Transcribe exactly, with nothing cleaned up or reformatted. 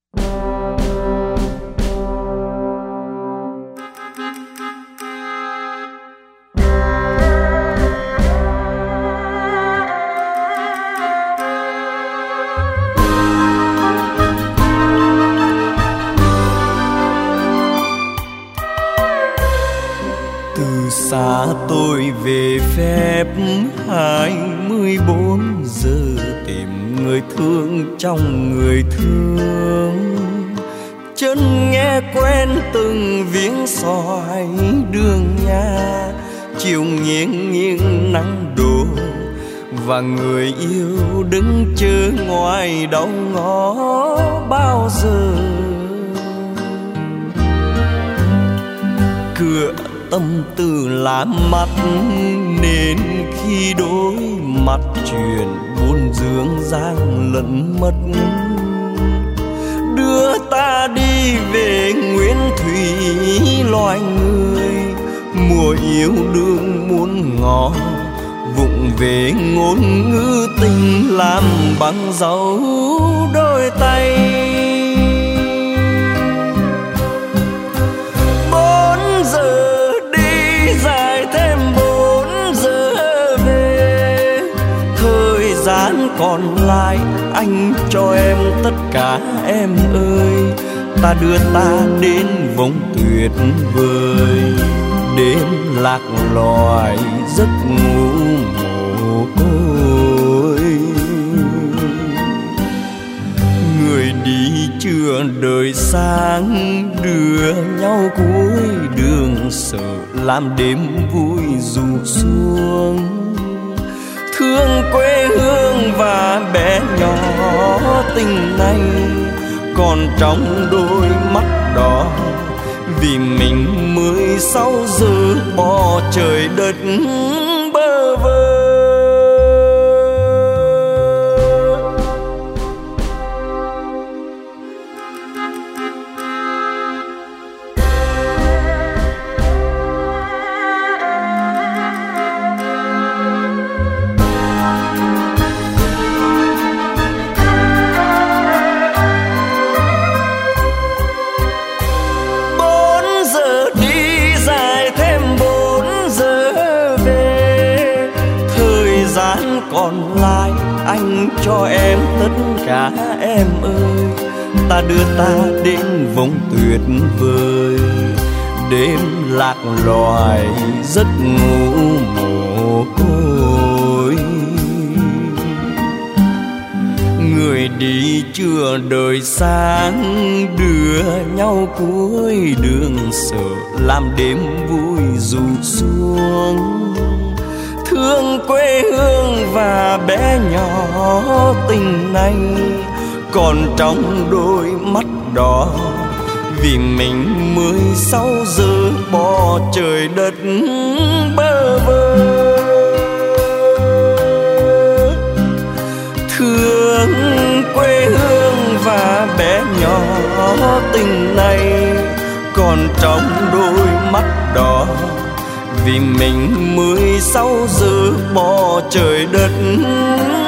Xa tôi về phép hai mươi bốn giờ, tìm người thương trong người thương. Chân nghe quen từng viếng soi đường nhà, chiều nghiêng nghiêng nắng đổ và người yêu đứng chờ ngoài đầu ngõ bao giờ. Cửa tâm tư làm mắt nên khi đối mặt chuyện buồn dương dang lẫn mất. Đưa ta đi về nguyên thủy loài người, mùa yêu đương muôn ngõ vụng về ngôn ngữ tình làm bằng dấu đôi tay. Bốn giờ còn lại anh cho em tất cả em ơi. Ta đưa ta đến vùng tuyệt vời, đến lạc loài giấc ngủ mồ côi. Người đi chưa đời sáng, đưa nhau cuối đường sợ làm đêm vui ru xuống. Thương quê hương và bé nhỏ tình này còn trong đôi mắt đó, vì mình mười sáu giờ bỏ trời đất bơ vơ. Còn lại anh cho em tất cả em ơi. Ta đưa ta đến vùng tuyệt vời, đêm lạc loài giấc ngủ mồ côi. Người đi chưa đời sáng, đưa nhau cuối đường sợ làm đêm vui ru xuống. Thương quê hương và bé nhỏ tình này còn trong đôi mắt đó, vì mình mười sáu giờ bỏ trời đất bơ vơ. Thương quê hương và bé nhỏ tình này còn trong đôi mắt đó, vì mình mười sáu giờ bỏ trời đất